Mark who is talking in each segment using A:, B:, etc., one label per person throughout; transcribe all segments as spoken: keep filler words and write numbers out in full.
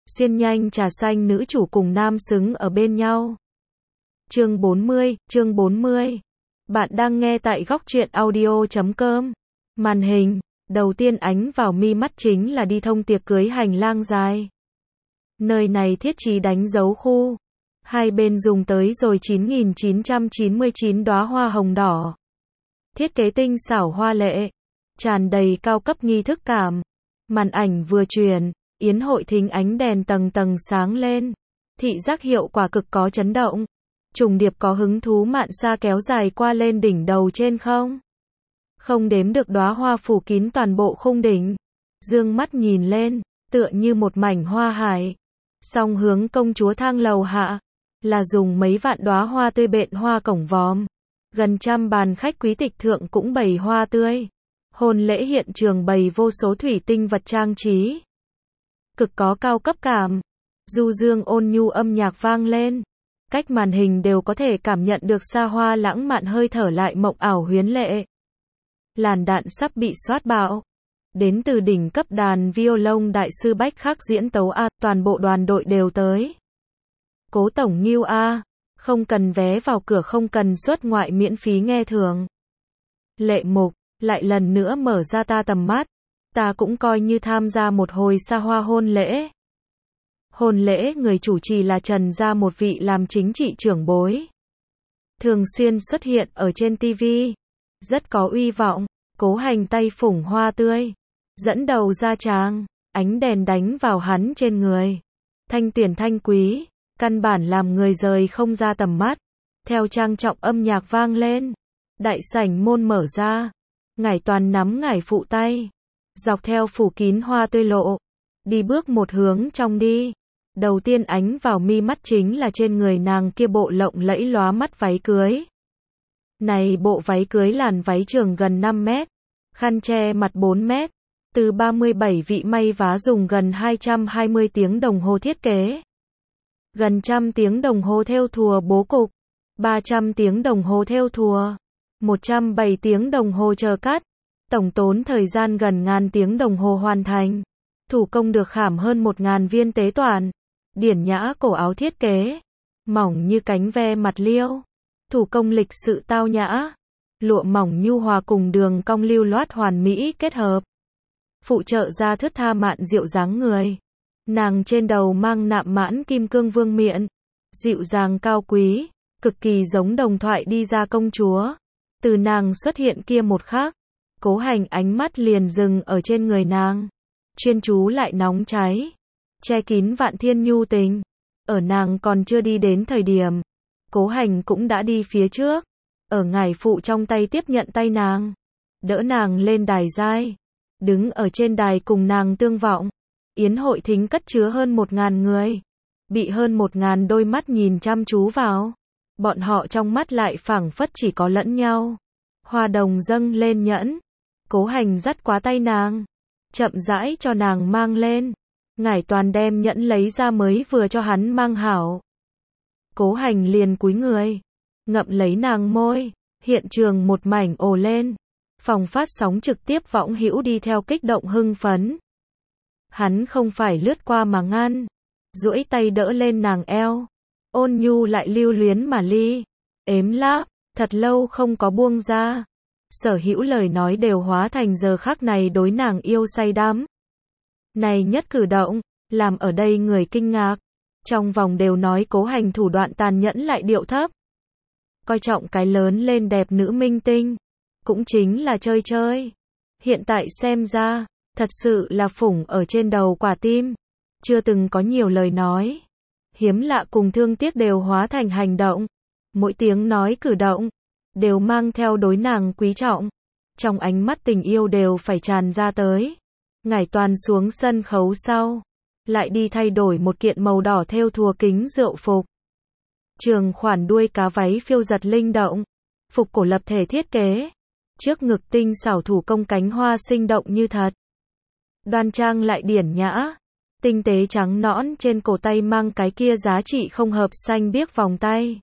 A: Xuyên nhanh trà xanh nữ chủ cùng nam xứng ở bên nhau. Chương bốn mươi, chương bốn mươi. Bạn đang nghe tại góc truyện audio chấm com. Màn hình, đầu tiên ánh vào mi mắt chính là đi thông tiệc cưới hành lang dài. Nơi này thiết trí đánh dấu khu. Hai bên dùng tới rồi chín nghìn chín trăm chín mươi chín đóa hoa hồng đỏ. Thiết kế tinh xảo hoa lệ, tràn đầy cao cấp nghi thức cảm. Màn ảnh vừa truyền, yến hội thính ánh đèn tầng tầng sáng lên. Thị giác hiệu quả cực có chấn động. Trùng điệp có hứng thú mạn xa kéo dài qua lên đỉnh đầu trên không. Không đếm được đóa hoa phủ kín toàn bộ khung đỉnh. Dương mắt nhìn lên, tựa như một mảnh hoa hải. Song hướng công chúa thang lầu hạ, là dùng mấy vạn đóa hoa tươi bện hoa cổng vòm. Gần trăm bàn khách quý tịch thượng cũng bày hoa tươi. Hôn lễ hiện trường bày vô số thủy tinh vật trang trí. Cực có cao cấp cảm. Du dương ôn nhu âm nhạc vang lên. Cách màn hình đều có thể cảm nhận được xa hoa lãng mạn hơi thở lại mộng ảo huyến lệ. Làn đạn sắp bị soát bạo. Đến từ đỉnh cấp đàn violon đại sư Bách Khắc diễn tấu A, toàn bộ đoàn đội đều tới. Cố tổng Ngưu A, không cần vé vào cửa, không cần xuất ngoại, miễn phí nghe thường. Lệ Mục, lại lần nữa mở ra ta tầm mắt. Ta cũng coi như tham gia một hồi xa hoa hôn lễ. Hôn lễ người chủ trì là Trần gia một vị làm chính trị trưởng bối. Thường xuyên xuất hiện ở trên ti vi. Rất có uy vọng. Cố Hành tay phủng hoa tươi. Dẫn đầu ra tràng. Ánh đèn đánh vào hắn trên người. Thanh tuyển thanh quý. Căn bản làm người rời không ra tầm mắt. Theo trang trọng âm nhạc vang lên. Đại sảnh môn mở ra. Ngải Toàn nắm ngải phụ tay. Dọc theo phủ kín hoa tươi lộ. Đi bước một hướng trong đi. Đầu tiên ánh vào mi mắt chính là trên người nàng kia bộ lộng lẫy lóa mắt váy cưới. Này bộ váy cưới làn váy trường gần năm mét. Khăn che mặt bốn mét. Từ ba mươi bảy vị may vá dùng gần hai trăm hai mươi tiếng đồng hồ thiết kế. Gần trăm tiếng đồng hồ thêu thùa bố cục. ba trăm tiếng đồng hồ thêu thùa. một trăm bảy tiếng đồng hồ chờ cắt. Tổng tốn thời gian gần ngàn tiếng đồng hồ hoàn thành. Thủ công được khảm hơn một ngàn viên tế toàn. Điển nhã cổ áo thiết kế. Mỏng như cánh ve mặt liêu. Thủ công lịch sự tao nhã. Lụa mỏng nhu hòa cùng đường cong lưu loát hoàn mỹ kết hợp. Phụ trợ ra thướt tha mạn dịu dáng người. Nàng trên đầu mang nạm mãn kim cương vương miện. Dịu dàng cao quý. Cực kỳ giống đồng thoại đi ra công chúa. Từ nàng xuất hiện kia một khắc. Cố Hành ánh mắt liền dừng ở trên người nàng. Chuyên chú lại nóng cháy. Che kín vạn thiên nhu tình. Ở nàng còn chưa đi đến thời điểm. Cố Hành cũng đã đi phía trước. Ở ngải phụ trong tay tiếp nhận tay nàng. Đỡ nàng lên đài giai. Đứng ở trên đài cùng nàng tương vọng. Yến hội thính cất chứa hơn một ngàn người. Bị hơn một ngàn đôi mắt nhìn chăm chú vào. Bọn họ trong mắt lại phảng phất chỉ có lẫn nhau. Hoa đồng dâng lên nhẫn. Cố Hành dắt quá tay nàng. Chậm rãi cho nàng mang lên. Ngải Toàn đem nhẫn lấy ra mới vừa cho hắn mang hảo. Cố Hành liền cúi người. Ngậm lấy nàng môi. Hiện trường một mảnh ồ lên. Phòng phát sóng trực tiếp võng hữu đi theo kích động hưng phấn. Hắn không phải lướt qua mà ngăn. Duỗi tay đỡ lên nàng eo. Ôn nhu lại lưu luyến mà ly. Ếm láp. Thật lâu không có buông ra. Sở hữu lời nói đều hóa thành giờ khắc này đối nàng yêu say đắm. Này nhất cử động, làm ở đây người kinh ngạc. Trong vòng đều nói Cố Hành thủ đoạn tàn nhẫn lại điệu thấp. Coi trọng cái lớn lên đẹp nữ minh tinh. Cũng chính là chơi chơi. Hiện tại xem ra, thật sự là phủng ở trên đầu quả tim. Chưa từng có nhiều lời nói. Hiếm lạ cùng thương tiếc đều hóa thành hành động. Mỗi tiếng nói cử động đều mang theo đối nàng quý trọng. Trong ánh mắt tình yêu đều phải tràn ra tới. Ngải Toàn xuống sân khấu sau. Lại đi thay đổi một kiện màu đỏ thêu thùa kính rượu phục. Trường khoản đuôi cá váy phiêu giật linh động. Phục cổ lập thể thiết kế. Trước ngực tinh xảo thủ công cánh hoa sinh động như thật. Đoan trang lại điển nhã. Tinh tế trắng nõn trên cổ tay mang cái kia giá trị không hợp xanh biếc vòng tay.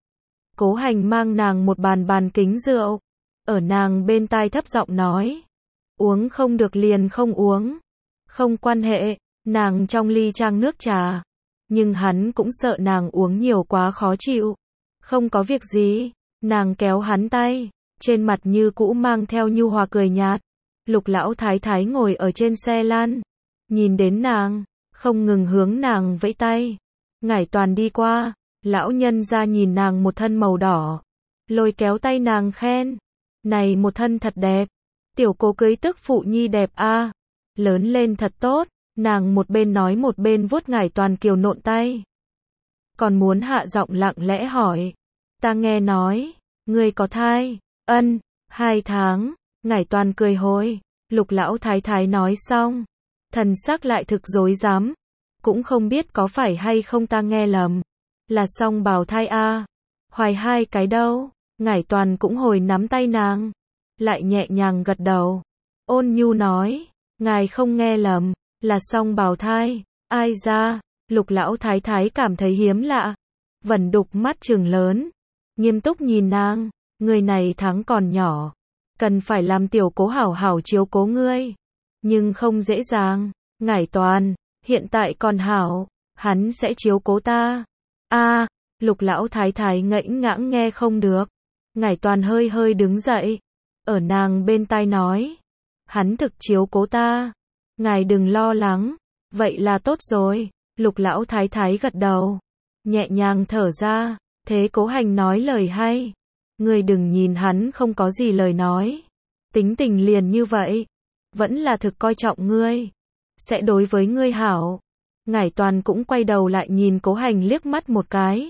A: Cố Hành mang nàng một bàn bàn kính rượu. Ở nàng bên tai thấp giọng nói. Uống không được liền không uống. Không quan hệ. nàng trong ly trang nước trà. Nhưng hắn cũng sợ nàng uống nhiều quá khó chịu. Không có việc gì, nàng kéo hắn tay, trên mặt như cũ mang theo nhu hòa cười nhạt. Lục lão thái thái ngồi ở trên xe lăn, nhìn đến nàng, không ngừng hướng nàng vẫy tay. Ngải Toàn đi qua, lão nhân ra nhìn nàng một thân màu đỏ, lôi kéo tay nàng khen, này một thân thật đẹp, tiểu cố cưới tức phụ nhi đẹp a, lớn lên thật tốt. Nàng một bên nói một bên vuốt Ngải Toàn kiều nộn tay, còn muốn hạ giọng lặng lẽ hỏi, ta nghe nói, ngươi có thai, ân, hai tháng. Ngải Toàn cười hồi, Lục lão thái thái nói xong, thần sắc lại thực dối dám, cũng không biết có phải hay không ta nghe lầm, là song bào thai a, hoài hai cái đâu. Ngải Toàn cũng hồi nắm tay nàng, lại nhẹ nhàng gật đầu, ôn nhu nói, ngài không nghe lầm, là song bào thai. Ai ra? Lục lão thái thái cảm thấy hiếm lạ, vẩn đục mắt trừng lớn, nghiêm túc nhìn nàng, người này tháng còn nhỏ, cần phải làm tiểu cố hảo hảo chiếu cố ngươi, nhưng không dễ dàng. Ngải Toàn, hiện tại còn hảo, hắn sẽ chiếu cố ta. A, Lục lão thái thái ngẫnh ngãng nghe không được. Ngải Toàn hơi hơi đứng dậy, ở nàng bên tai nói, hắn thực chiếu cố ta, ngài đừng lo lắng. Vậy là tốt rồi. Lục lão thái thái gật đầu, nhẹ nhàng thở ra, thế Cố Hành nói lời hay, ngươi đừng nhìn hắn không có gì lời nói, tính tình liền như vậy, vẫn là thực coi trọng ngươi, sẽ đối với ngươi hảo. Ngải Toàn cũng quay đầu lại nhìn Cố Hành liếc mắt một cái,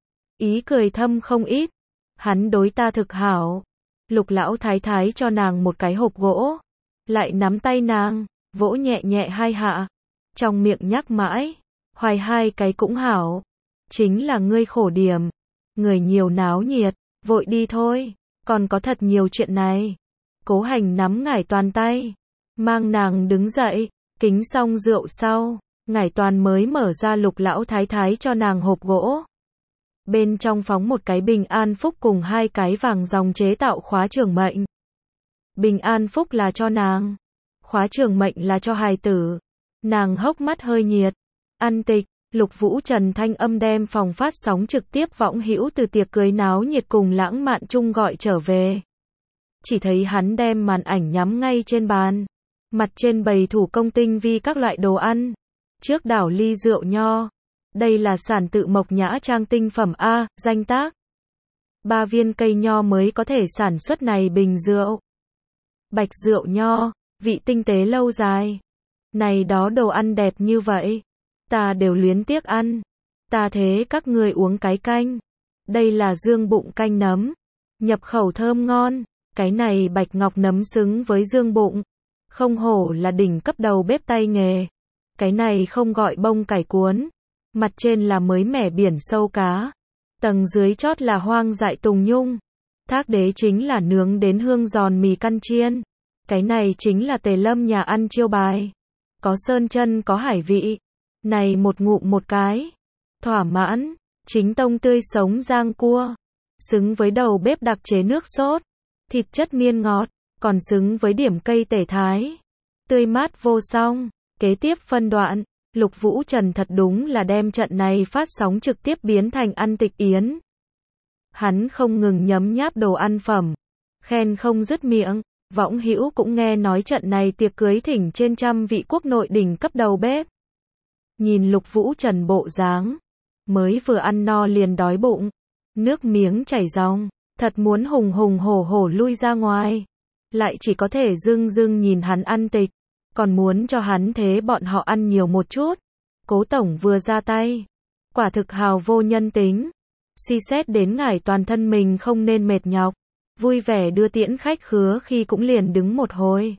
A: ý cười thâm không ít, hắn đối ta thực hảo. Lục lão thái thái cho nàng một cái hộp gỗ, lại nắm tay nàng, vỗ nhẹ nhẹ hai hạ, trong miệng nhắc mãi, hoài hai cái cũng hảo, chính là ngươi khổ điểm, người nhiều náo nhiệt, vội đi thôi, còn có thật nhiều chuyện này. Cố Hành nắm Ngải Toàn tay, mang nàng đứng dậy, kính xong rượu sau, Ngải Toàn mới mở ra Lục lão thái thái cho nàng hộp gỗ. Bên trong phóng một cái bình an phúc cùng hai cái vàng dòng chế tạo khóa trưởng mệnh. Bình an phúc là cho nàng, khóa trưởng mệnh là cho hài tử. Nàng hốc mắt hơi nhiệt. Ăn tịch, Lục Vũ Trần thanh âm đem phòng phát sóng trực tiếp võng hữu từ tiệc cưới náo nhiệt cùng lãng mạn chung gọi trở về. Chỉ thấy hắn đem màn ảnh nhắm ngay trên bàn, mặt trên bày thủ công tinh vi các loại đồ ăn, trước đảo ly rượu nho. Đây là sản tự Mộc Nhã Trang tinh phẩm A, danh tác. Ba viên cây nho mới có thể sản xuất này bình rượu. Bạch rượu nho, vị tinh tế lâu dài. Này đó đồ ăn đẹp như vậy, ta đều luyến tiếc ăn. Ta thế các ngươi uống cái canh. Đây là dương bụng canh nấm, nhập khẩu thơm ngon. Cái này bạch ngọc nấm xứng với dương bụng, không hổ là đỉnh cấp đầu bếp tay nghề. Cái này không gọi bông cải cuốn, mặt trên là mới mẻ biển sâu cá, tầng dưới chót là hoang dại tùng nhung, thác đế chính là nướng đến hương giòn mì căn chiên. Cái này chính là Tề Lâm nhà ăn chiêu bài, có sơn chân có hải vị, này một ngụm một cái, thỏa mãn. Chính tông tươi sống rang cua, xứng với đầu bếp đặc chế nước sốt, thịt chất miên ngọt, còn xứng với điểm cây tể thái, tươi mát vô song. Kế tiếp phân đoạn, Lục Vũ Trần thật đúng là đem trận này phát sóng trực tiếp biến thành ăn tịch yến. Hắn không ngừng nhấm nháp đồ ăn phẩm, khen không dứt miệng. Võng hữu cũng nghe nói trận này tiệc cưới thỉnh trên trăm vị quốc nội đỉnh cấp đầu bếp. Nhìn Lục Vũ Trần bộ dáng, mới vừa ăn no liền đói bụng, nước miếng chảy ròng, thật muốn hùng hùng hổ hổ lui ra ngoài, lại chỉ có thể dưng dưng nhìn hắn ăn tịch, còn muốn cho hắn thế bọn họ ăn nhiều một chút. Cố tổng vừa ra tay, quả thực hào vô nhân tính, suy xét đến Ngải Toàn thân mình không nên mệt nhọc, vui vẻ đưa tiễn khách khứa khi cũng liền đứng một hồi.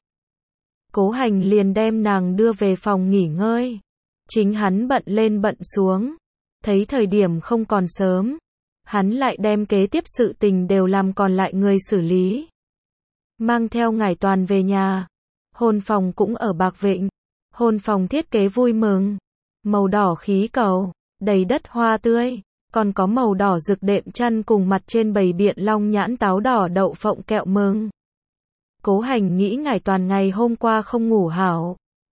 A: Cố Hành liền đem nàng đưa về phòng nghỉ ngơi, chính hắn bận lên bận xuống, thấy thời điểm không còn sớm, hắn lại đem kế tiếp sự tình đều làm còn lại người xử lý. Mang theo Ngải Toàn về nhà, hôn phòng cũng ở Bạc Vịnh, hôn phòng thiết kế vui mừng, màu đỏ khí cầu, đầy đất hoa tươi, còn có màu đỏ rực đệm chăn cùng mặt trên bày biện long nhãn táo đỏ đậu phộng kẹo mừng. Cố Hành nghĩ Ngải Toàn ngày hôm qua không ngủ hảo,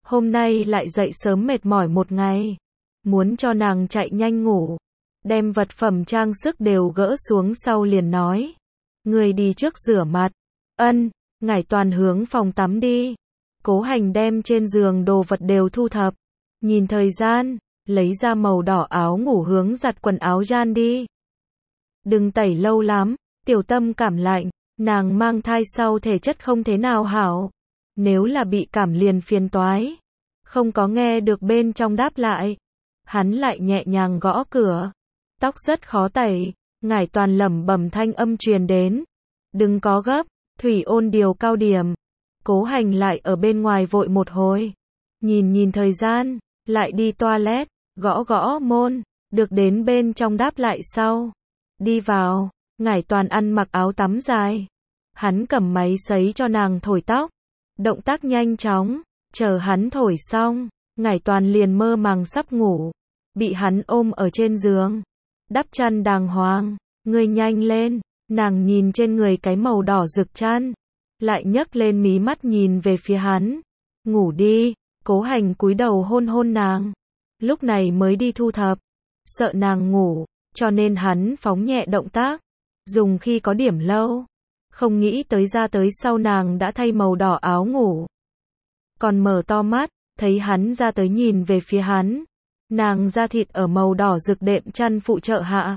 A: Hôm nay lại dậy sớm mệt mỏi một ngày. Muốn cho nàng chạy nhanh ngủ. Đem vật phẩm trang sức đều gỡ xuống sau liền nói. Người đi trước rửa mặt. Ân, Ngải Toàn hướng phòng tắm đi. Cố Hành đem trên giường đồ vật đều thu thập. Nhìn thời gian, lấy ra màu đỏ áo ngủ hướng giặt quần áo Jan đi. Đừng tẩy lâu lắm, Tiểu Tâm cảm lạnh, nàng mang thai sau thể chất không thế nào hảo. Nếu là bị cảm liền phiền toái. Không có nghe được bên trong đáp lại. Hắn lại nhẹ nhàng gõ cửa. Tóc rất khó tẩy, Ngải Toàn lẩm bẩm thanh âm truyền đến. Đừng có gấp, Thủy Ôn điều cao điểm. Cố Hành lại ở bên ngoài vội một hồi. Nhìn nhìn thời gian, lại đi toilet, gõ gõ môn, được đến bên trong đáp lại sau. Đi vào, Ngải Toàn ăn mặc áo tắm dài. Hắn cầm máy sấy cho nàng thổi tóc. Động tác nhanh chóng, chờ hắn thổi xong, Ngải Toàn liền mơ màng sắp ngủ. Bị hắn ôm ở trên giường. Đắp chăn đàng hoàng, ngươi nhanh lên, nàng nhìn trên người cái màu đỏ rực chăn. Lại nhấc lên mí mắt nhìn về phía hắn. Ngủ đi, Cố Hành cúi đầu hôn hôn nàng. Lúc này mới đi thu thập. Sợ nàng ngủ, cho nên hắn phóng nhẹ động tác. Dùng khi có điểm lâu. Không nghĩ tới ra tới sau nàng đã thay màu đỏ áo ngủ. Còn mở to mắt, thấy hắn ra tới nhìn về phía hắn. Nàng da thịt ở màu đỏ rực đệm chăn phụ trợ hạ.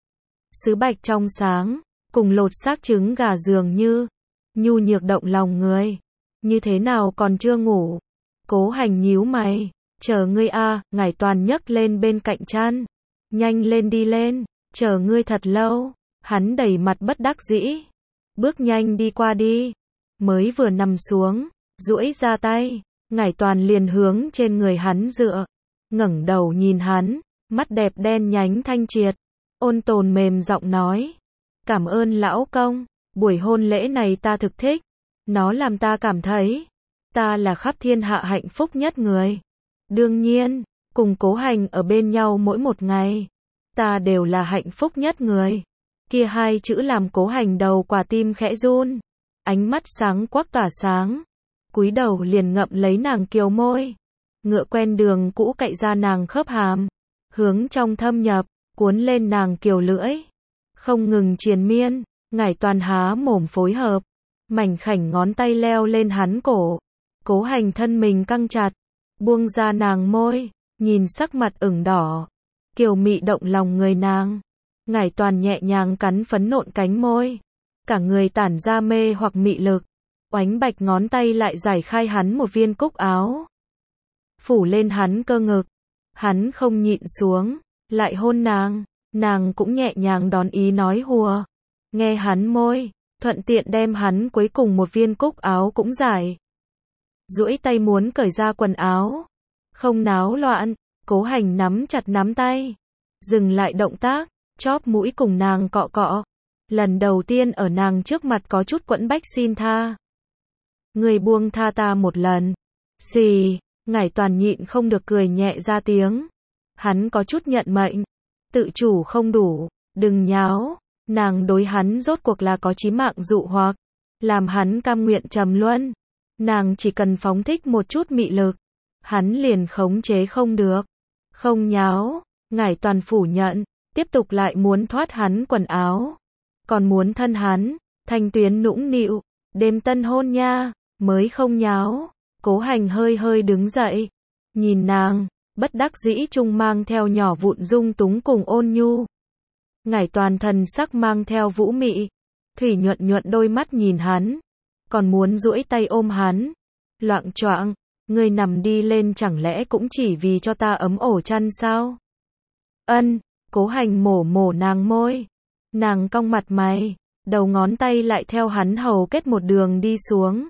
A: Sứ bạch trong sáng, cùng lột xác trứng gà dường như. Nhu nhược động lòng người. Như thế nào còn chưa ngủ? Cố Hành nhíu mày. Chờ ngươi a, Ngải Toàn nhấc lên bên cạnh chăn. Nhanh lên đi lên, chờ ngươi thật lâu. Hắn đẩy mặt bất đắc dĩ. Bước nhanh đi qua đi. Mới vừa nằm xuống, duỗi ra tay. Ngải Toàn liền hướng trên người hắn dựa. Ngẩng đầu nhìn hắn, mắt đẹp đen nhánh thanh triệt. Ôn tồn mềm giọng nói. Cảm ơn lão công. Buổi hôn lễ này ta thực thích. Nó làm ta cảm thấy. Ta là khắp thiên hạ hạnh phúc nhất người. Đương nhiên, cùng Cố Hành ở bên nhau mỗi một ngày. Ta đều là hạnh phúc nhất người. Kia hai chữ làm Cố Hành đầu quả tim khẽ run. Ánh mắt sáng quắc tỏa sáng. Cúi đầu liền ngậm lấy nàng kiều môi. Ngựa quen đường cũ cậy ra nàng khớp hàm. Hướng trong thâm nhập, cuốn lên nàng kiều lưỡi. Không ngừng triền miên. Ngải Toàn há mồm phối hợp. Mảnh khảnh ngón tay leo lên hắn cổ. Cố Hành thân mình căng chặt. Buông ra nàng môi. Nhìn sắc mặt ửng đỏ. Kiều mị động lòng người nàng. Ngải Toàn nhẹ nhàng cắn phấn nộn cánh môi. Cả người tản ra mê hoặc mị lực. Oánh bạch ngón tay lại giải khai hắn một viên cúc áo. Phủ lên hắn cơ ngực. Hắn không nhịn xuống. Lại hôn nàng. Nàng cũng nhẹ nhàng đón ý nói hùa. Nghe hắn môi, thuận tiện đem hắn cuối cùng một viên cúc áo cũng giải. Duỗi tay muốn cởi ra quần áo. Không náo loạn, Cố Hành nắm chặt nắm tay. Dừng lại động tác, chóp mũi cùng nàng cọ cọ. Lần đầu tiên ở nàng trước mặt có chút quẫn bách xin tha. Người buông tha ta một lần. Xì, Ngải Toàn nhịn không được cười nhẹ ra tiếng. Hắn có chút nhận mệnh. Tự chủ không đủ, đừng nháo. Nàng đối hắn rốt cuộc là có chí mạng dụ hoặc. Làm hắn cam nguyện trầm luân. Nàng chỉ cần phóng thích một chút mị lực. Hắn liền khống chế không được. Không nháo. Ngải Toàn phủ nhận. Tiếp tục lại muốn thoát hắn quần áo. Còn muốn thân hắn. Thanh tuyến nũng nịu. Đêm tân hôn nha. Mới không nháo. Cố Hành hơi hơi đứng dậy. Nhìn nàng. Bất đắc dĩ chung mang theo nhỏ vụn dung túng cùng ôn nhu. Ngải Toàn thần sắc mang theo vũ mị. Thủy nhuận nhuận đôi mắt nhìn hắn. Còn muốn duỗi tay ôm hắn. Loạng choạng. Ngươi nằm đi lên chẳng lẽ cũng chỉ vì cho ta ấm ổ chăn sao? Ân. Cố Hành mổ mổ nàng môi. Nàng cong mặt mày. Đầu ngón tay lại theo hắn hầu kết một đường đi xuống.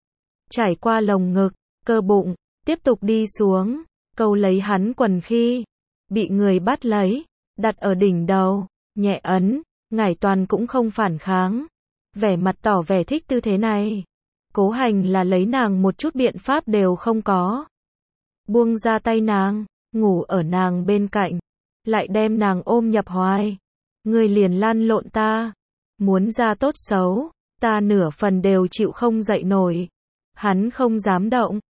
A: Trải qua lồng ngực, cơ bụng. Tiếp tục đi xuống. Câu lấy hắn quần khi. Bị người bắt lấy. Đặt ở đỉnh đầu. Nhẹ ấn. Ngải Toàn cũng không phản kháng. Vẻ mặt tỏ vẻ thích tư thế này. Cố Hành là lấy nàng một chút biện pháp đều không có. Buông ra tay nàng. Ngủ ở nàng bên cạnh. Lại đem nàng ôm nhập hoài. Người liền lăn lộn ta. Muốn ra tốt xấu. Ta nửa phần đều chịu không dậy nổi. Hắn không dám động.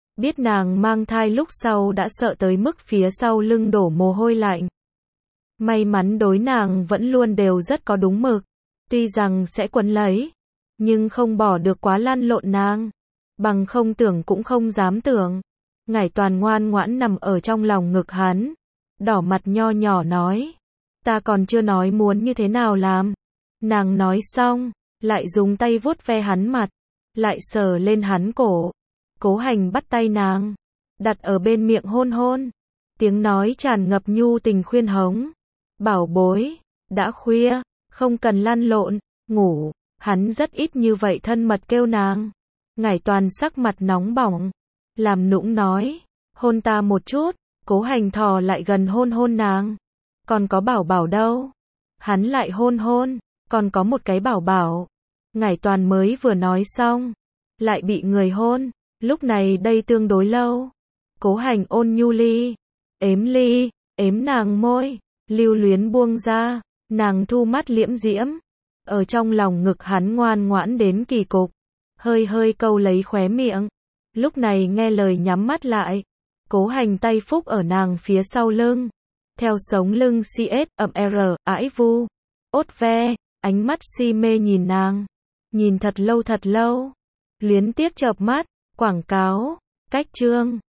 A: Biết nàng mang thai lúc sau đã sợ tới mức phía sau lưng đổ mồ hôi lạnh. May mắn đối nàng vẫn luôn đều rất có đúng mực. Tuy rằng sẽ quấn lấy, nhưng không bỏ được quá lăn lộn nàng. Bằng không tưởng cũng không dám tưởng. Ngải Toàn ngoan ngoãn nằm ở trong lòng ngực hắn. Đỏ mặt nho nhỏ nói. Ta còn chưa nói muốn như thế nào làm. Nàng nói xong, lại dùng tay vuốt ve hắn mặt. Lại sờ lên hắn cổ. Cố Hành bắt tay nàng, đặt ở bên miệng hôn hôn. Tiếng nói tràn ngập nhu tình khuyên hống. Bảo bối, đã khuya, không cần lăn lộn, ngủ. Hắn rất ít như vậy thân mật kêu nàng. Ngải Toàn sắc mặt nóng bỏng, làm nũng nói, hôn ta một chút. Cố Hành thò lại gần hôn hôn nàng. Còn có bảo bảo đâu? Hắn lại hôn hôn, còn có một cái bảo bảo. Ngải Toàn mới vừa nói xong, lại bị người hôn. Lúc này đây tương đối lâu. Cố Hành ôn nhu ly, ếm ly, ếm nàng môi, lưu luyến buông ra, nàng thu mắt liễm diễm. Ở trong lòng ngực hắn ngoan ngoãn đến kỳ cục, hơi hơi câu lấy khóe miệng. Lúc này nghe lời nhắm mắt lại. Cố Hành tay phúc ở nàng phía sau lưng. Theo sống lưng xê ét ẩm R, ái vu, ốt ve, ánh mắt si mê nhìn nàng. Nhìn thật lâu thật lâu. Luyến tiếc chợp mắt, quảng cáo, cách chương.